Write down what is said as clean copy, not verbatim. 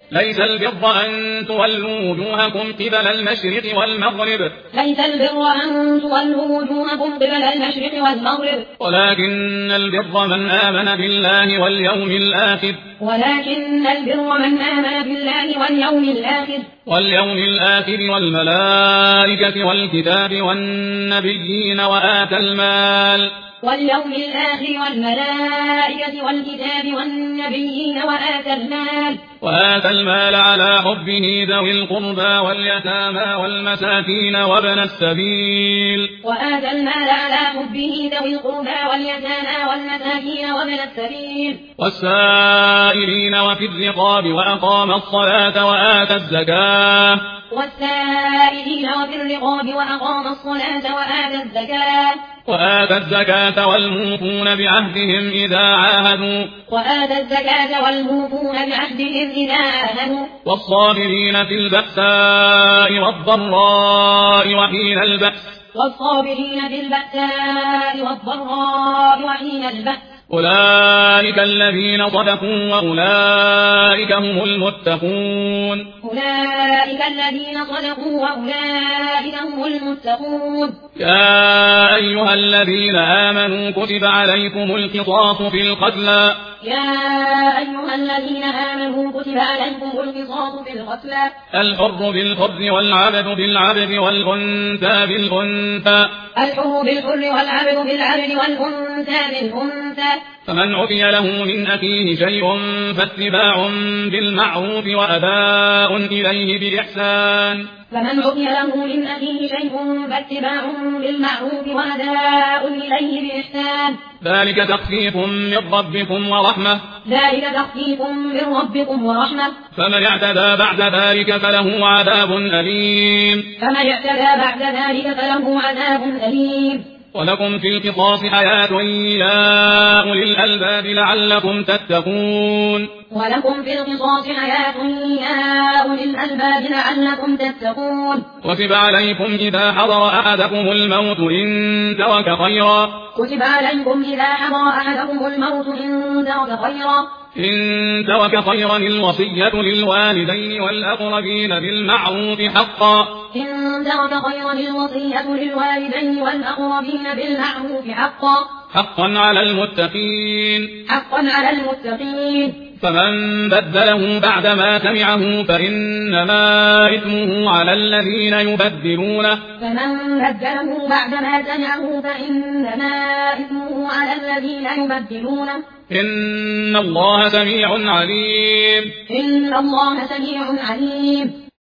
ليس البر أن تولوا وجوهكم قبل المشرق والمغرب ولكن البر من آمن بالله واليوم الآخر والملائكة والكتاب والنبيين وآتى المال على حبه ذوي القربى واليتامى والمساكين وابن السبيل والسائلين وفي الرقاب وأقام الصلاة وآتى الزكاة والموفون بعهدهم إذا عاهدوا والصابرين في البأساء والضراء وحين البأس أولئك الذين صدقوا وأولئك هم المتقون يا أيها الذين آمنوا كتب عليكم القصاص في القتلى الحر بالحر والعبد بالعبد والأنثى بالأنثى فمن عفي له من أخيه شيء فاتباع بالمعروف وأداء إليه بإحسان ذلك تخفيف من ربكم ورحمة فمن اعتدى بعد ذلك فله عذاب أليم ولكم في القصاص حياة يا أولي الألباب لعلكم تتقون كتب عليكم إذا حضر أحدكم الموت إن ترك خيرا الوصية للوالدين والأقربين بالمعروف حقا على المتقين فمن بدله بعدما سمعه فإنما إثمه على الذين يبدلونه إن الله سميع عليم